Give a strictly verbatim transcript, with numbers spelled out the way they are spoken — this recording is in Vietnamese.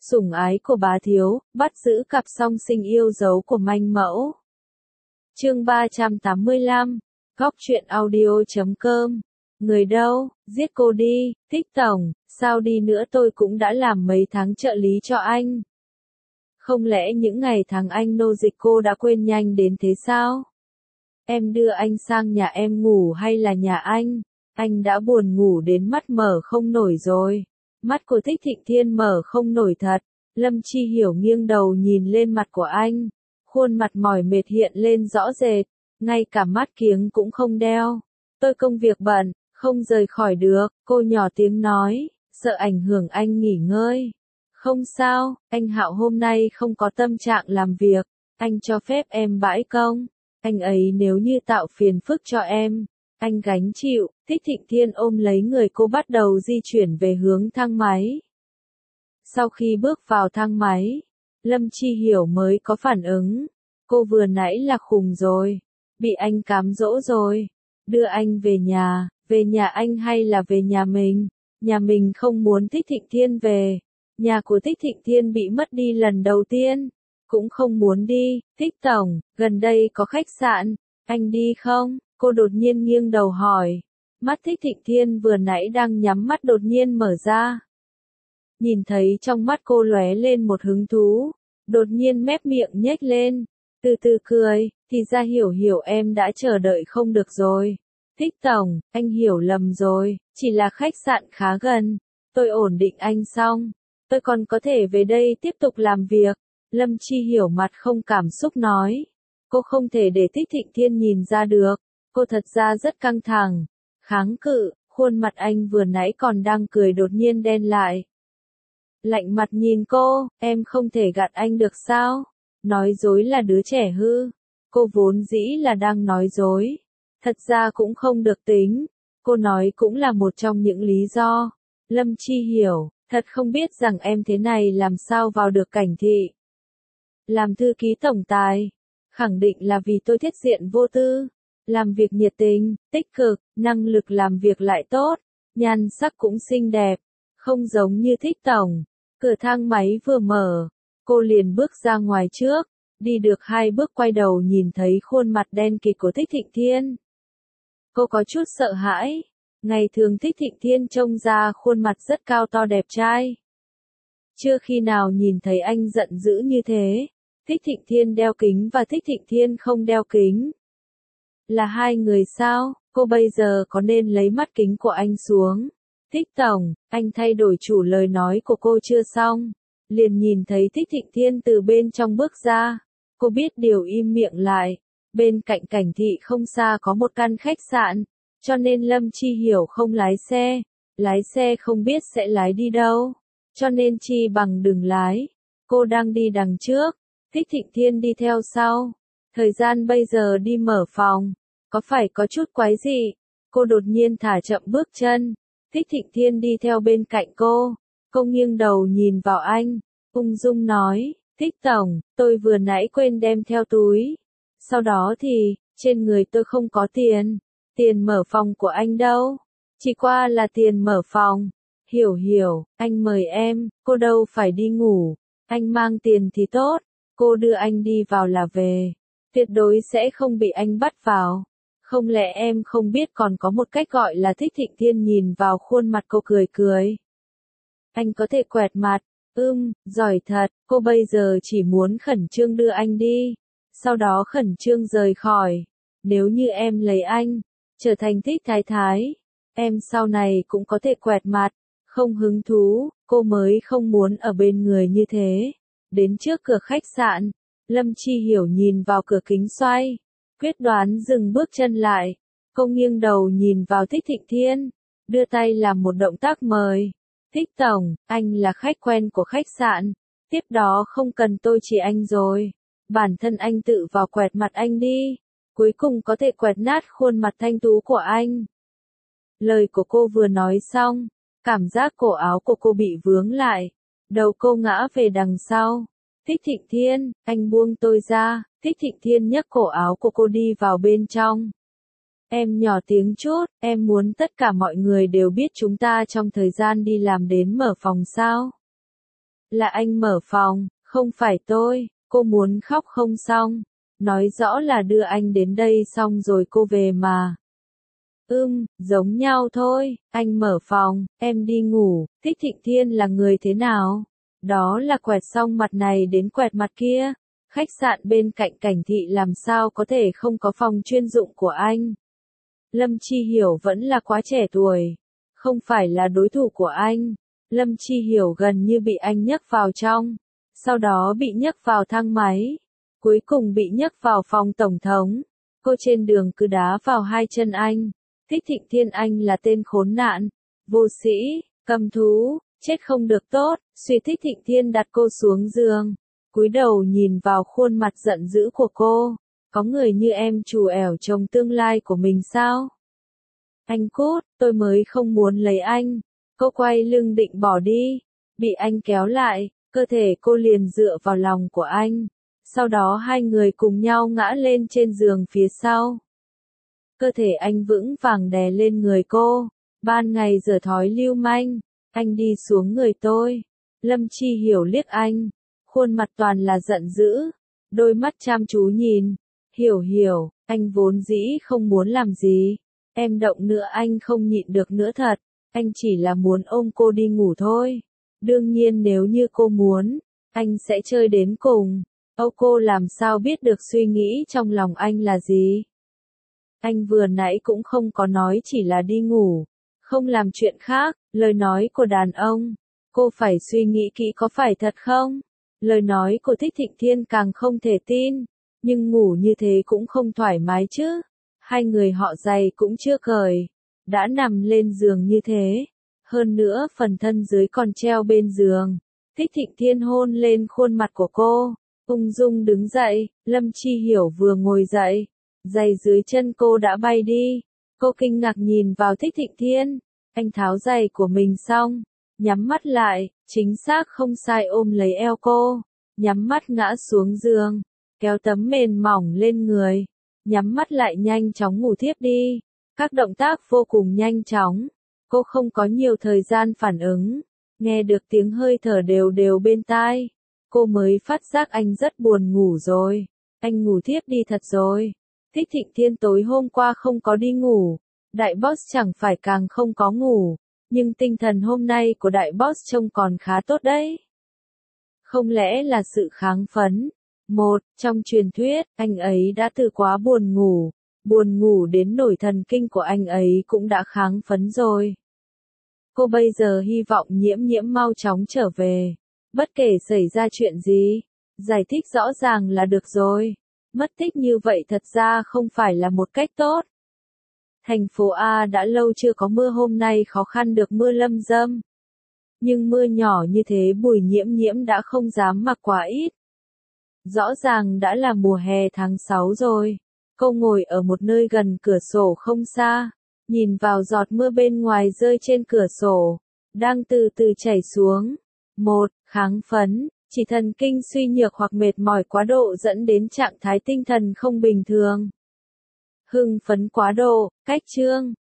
Sủng ái của bá thiếu, bắt giữ cặp song sinh yêu dấu của manh mẫu. Chương ba trăm tám mươi lăm, Góc truyện audio chấm com. Người đâu, giết cô đi, Thích tổng, sao đi nữa tôi cũng đã làm mấy tháng trợ lý cho anh. Không lẽ những ngày tháng anh nô dịch cô đã quên nhanh đến thế sao? Em đưa anh sang nhà em ngủ hay là nhà anh? Anh đã buồn ngủ đến mắt mở không nổi rồi. Mắt của Thích Thịnh Thiên mở không nổi thật. Lâm Chi Hiểu nghiêng đầu nhìn lên mặt của anh. Khuôn mặt mỏi mệt hiện lên rõ rệt. Ngay cả mắt kiếng cũng không đeo. Tôi công việc bận, không rời khỏi được. Cô nhỏ tiếng nói, sợ ảnh hưởng anh nghỉ ngơi. Không sao, anh Hạo hôm nay không có tâm trạng làm việc. Anh cho phép em bãi công. Anh ấy nếu như tạo phiền phức cho em, anh gánh chịu. Thích Thịnh Thiên ôm lấy người cô bắt đầu di chuyển về hướng thang máy. Sau khi bước vào thang máy, Lâm Chi Hiểu mới có phản ứng. Cô vừa nãy là khùng rồi, bị anh cám dỗ rồi. Đưa anh về nhà, về nhà anh hay là về nhà mình? Nhà mình không muốn Thích Thịnh Thiên về. Nhà của Thích Thịnh Thiên bị mất đi lần đầu tiên. Cũng không muốn đi. Thích tổng, gần đây có khách sạn, anh đi không? Cô đột nhiên nghiêng đầu hỏi. Mắt Thích Thịnh Thiên vừa nãy đang nhắm mắt đột nhiên mở ra. Nhìn thấy trong mắt cô lóe lên một hứng thú, đột nhiên mép miệng nhếch lên, từ từ cười, thì ra Hiểu Hiểu em đã chờ đợi không được rồi. Thích tổng, anh hiểu lầm rồi, chỉ là khách sạn khá gần, tôi ổn định anh xong, tôi còn có thể về đây tiếp tục làm việc. Lâm Chi Hiểu mặt không cảm xúc nói, cô không thể để Thích Thịnh Thiên nhìn ra được, cô thật ra rất căng thẳng, kháng cự, khuôn mặt anh vừa nãy còn đang cười đột nhiên đen lại. Lạnh mặt nhìn cô, em không thể gạt anh được sao? Nói dối là đứa trẻ hư. Cô vốn dĩ là đang nói dối. Thật ra cũng không được tính. Cô nói cũng là một trong những lý do. Lâm Chi Hiểu, thật không biết rằng em thế này làm sao vào được cảnh thị. Làm thư ký tổng tài. Khẳng định là vì tôi thiết diện vô tư. Làm việc nhiệt tình, tích cực, năng lực làm việc lại tốt. Nhan sắc cũng xinh đẹp. Không giống như Thích tổng. Cửa thang máy vừa mở, cô liền bước ra ngoài trước, đi được hai bước quay đầu nhìn thấy khuôn mặt đen kịt của Thích Thịnh Thiên. Cô có chút sợ hãi, ngày thường Thích Thịnh Thiên trông ra khuôn mặt rất cao to đẹp trai. Chưa khi nào nhìn thấy anh giận dữ như thế, Thích Thịnh Thiên đeo kính và Thích Thịnh Thiên không đeo kính. Là hai người sao, cô bây giờ có nên lấy mắt kính của anh xuống? Thích tổng, anh thay đổi chủ lời nói của cô chưa xong. Liền nhìn thấy Thích Thịnh Thiên từ bên trong bước ra. Cô biết điều im miệng lại. Bên cạnh cảnh thị không xa có một căn khách sạn. Cho nên Lâm Chi Hiểu không lái xe. Lái xe không biết sẽ lái đi đâu. Cho nên chi bằng đừng lái. Cô đang đi đằng trước. Thích Thịnh Thiên đi theo sau. Thời gian bây giờ đi mở phòng. Có phải có chút quái gì? Cô đột nhiên thả chậm bước chân. Thích Thịnh Thiên đi theo bên cạnh cô. Cô nghiêng đầu nhìn vào anh. Ung dung nói, Thích tổng, tôi vừa nãy quên đem theo túi. Sau đó thì, trên người tôi không có tiền. Tiền mở phòng của anh đâu? Chỉ qua là tiền mở phòng. Hiểu hiểu, anh mời em, cô đâu phải đi ngủ. Anh mang tiền thì tốt. Cô đưa anh đi vào là về. Tuyệt đối sẽ không bị anh bắt vào. Không lẽ em không biết còn có một cách gọi là Thích Thịnh Thiên nhìn vào khuôn mặt cô cười cười. Anh có thể quẹt mặt, ưm, giỏi thật, cô bây giờ chỉ muốn khẩn trương đưa anh đi, sau đó khẩn trương rời khỏi. Nếu như em lấy anh, trở thành Thích Thái Thái, em sau này cũng có thể quẹt mặt, không hứng thú, cô mới không muốn ở bên người như thế. Đến trước cửa khách sạn, Lâm Chi Hiểu nhìn vào cửa kính xoay. Quyết đoán dừng bước chân lại, cô nghiêng đầu nhìn vào Thích Thịnh Thiên, đưa tay làm một động tác mời. Thích tổng, anh là khách quen của khách sạn, tiếp đó không cần tôi chỉ anh rồi, bản thân anh tự vào quẹt mặt anh đi, cuối cùng có thể quẹt nát khuôn mặt thanh tú của anh. Lời của cô vừa nói xong, cảm giác cổ áo của cô bị vướng lại, đầu cô ngã về đằng sau. Thích Thịnh Thiên, anh buông tôi ra. Thích Thịnh Thiên nhấc cổ áo của cô đi vào bên trong. Em nhỏ tiếng chút, em muốn tất cả mọi người đều biết chúng ta trong thời gian đi làm đến mở phòng sao. Là anh mở phòng, không phải tôi, cô muốn khóc không xong. Nói rõ là đưa anh đến đây xong rồi cô về mà. Ưm, giống nhau thôi, anh mở phòng, em đi ngủ. Thích Thịnh Thiên là người thế nào? Đó là quẹt xong mặt này đến quẹt mặt kia. Khách sạn bên cạnh Cảnh Thị làm sao có thể không có phòng chuyên dụng của anh. Lâm Chi Hiểu vẫn là quá trẻ tuổi, không phải là đối thủ của anh. Lâm Chi Hiểu gần như bị anh nhấc vào trong, sau đó bị nhấc vào thang máy, cuối cùng bị nhấc vào phòng tổng thống. Cô trên đường cứ đá vào hai chân anh. Thích Thịnh Thiên anh là tên khốn nạn, vô sĩ, cầm thú, chết không được tốt. Suy Thích Thịnh Thiên đặt cô xuống giường, cúi đầu nhìn vào khuôn mặt giận dữ của cô. Có người như em trù ẻo chồng tương lai của mình sao? Anh cút, tôi mới không muốn lấy anh. Cô quay lưng định bỏ đi, bị anh kéo lại, cơ thể cô liền dựa vào lòng của anh. Sau đó hai người cùng nhau ngã lên trên giường phía sau. Cơ thể anh vững vàng đè lên người cô. Ban ngày giờ thói lưu manh, anh đi xuống người tôi. Lâm Chi Hiểu liếc anh, khuôn mặt toàn là giận dữ, đôi mắt chăm chú nhìn. Hiểu Hiểu, anh vốn dĩ không muốn làm gì. Em động nữa anh không nhịn được nữa thật. Anh chỉ là muốn ôm cô đi ngủ thôi. Đương nhiên nếu như cô muốn, anh sẽ chơi đến cùng. Âu cô làm sao biết được suy nghĩ trong lòng anh là gì? Anh vừa nãy cũng không có nói chỉ là đi ngủ, không làm chuyện khác. Lời nói của đàn ông, cô phải suy nghĩ kỹ có phải thật không? Lời nói của Thích Thịnh Thiên càng không thể tin. Nhưng ngủ như thế cũng không thoải mái chứ. Hai người họ giày cũng chưa cởi, đã nằm lên giường như thế. Hơn nữa phần thân dưới còn treo bên giường. Thích Thịnh Thiên hôn lên khuôn mặt của cô, ung dung đứng dậy. Lâm Chi Hiểu vừa ngồi dậy, giày dưới chân cô đã bay đi. Cô kinh ngạc nhìn vào Thích Thịnh Thiên. Anh tháo giày của mình xong, nhắm mắt lại, chính xác không sai ôm lấy eo cô, nhắm mắt ngã xuống giường, kéo tấm mền mỏng lên người, nhắm mắt lại nhanh chóng ngủ thiếp đi. Các động tác vô cùng nhanh chóng, cô không có nhiều thời gian phản ứng, nghe được tiếng hơi thở đều đều bên tai, cô mới phát giác anh rất buồn ngủ rồi. Anh ngủ thiếp đi thật rồi. Thích Thịnh Thiên tối hôm qua không có đi ngủ, đại boss chẳng phải càng không có ngủ, nhưng tinh thần hôm nay của đại boss trông còn khá tốt đấy. Không lẽ là sự kháng phấn? Một, trong truyền thuyết, anh ấy đã từ quá buồn ngủ, buồn ngủ đến nổi thần kinh của anh ấy cũng đã kháng phấn rồi. Cô bây giờ hy vọng Nhiễm Nhiễm mau chóng trở về, bất kể xảy ra chuyện gì, giải thích rõ ràng là được rồi. Mất tích như vậy thật ra không phải là một cách tốt. Thành phố A đã lâu chưa có mưa, hôm nay khó khăn được mưa lâm dâm. Nhưng mưa nhỏ như thế Bùi Nhiễm Nhiễm đã không dám mặc quá ít. Rõ ràng đã là mùa hè tháng sáu rồi. Cô ngồi ở một nơi gần cửa sổ không xa, nhìn vào giọt mưa bên ngoài rơi trên cửa sổ, đang từ từ chảy xuống. Một, kháng phấn, chỉ thần kinh suy nhược hoặc mệt mỏi quá độ dẫn đến trạng thái tinh thần không bình thường. Hưng phấn quá độ, cách chương.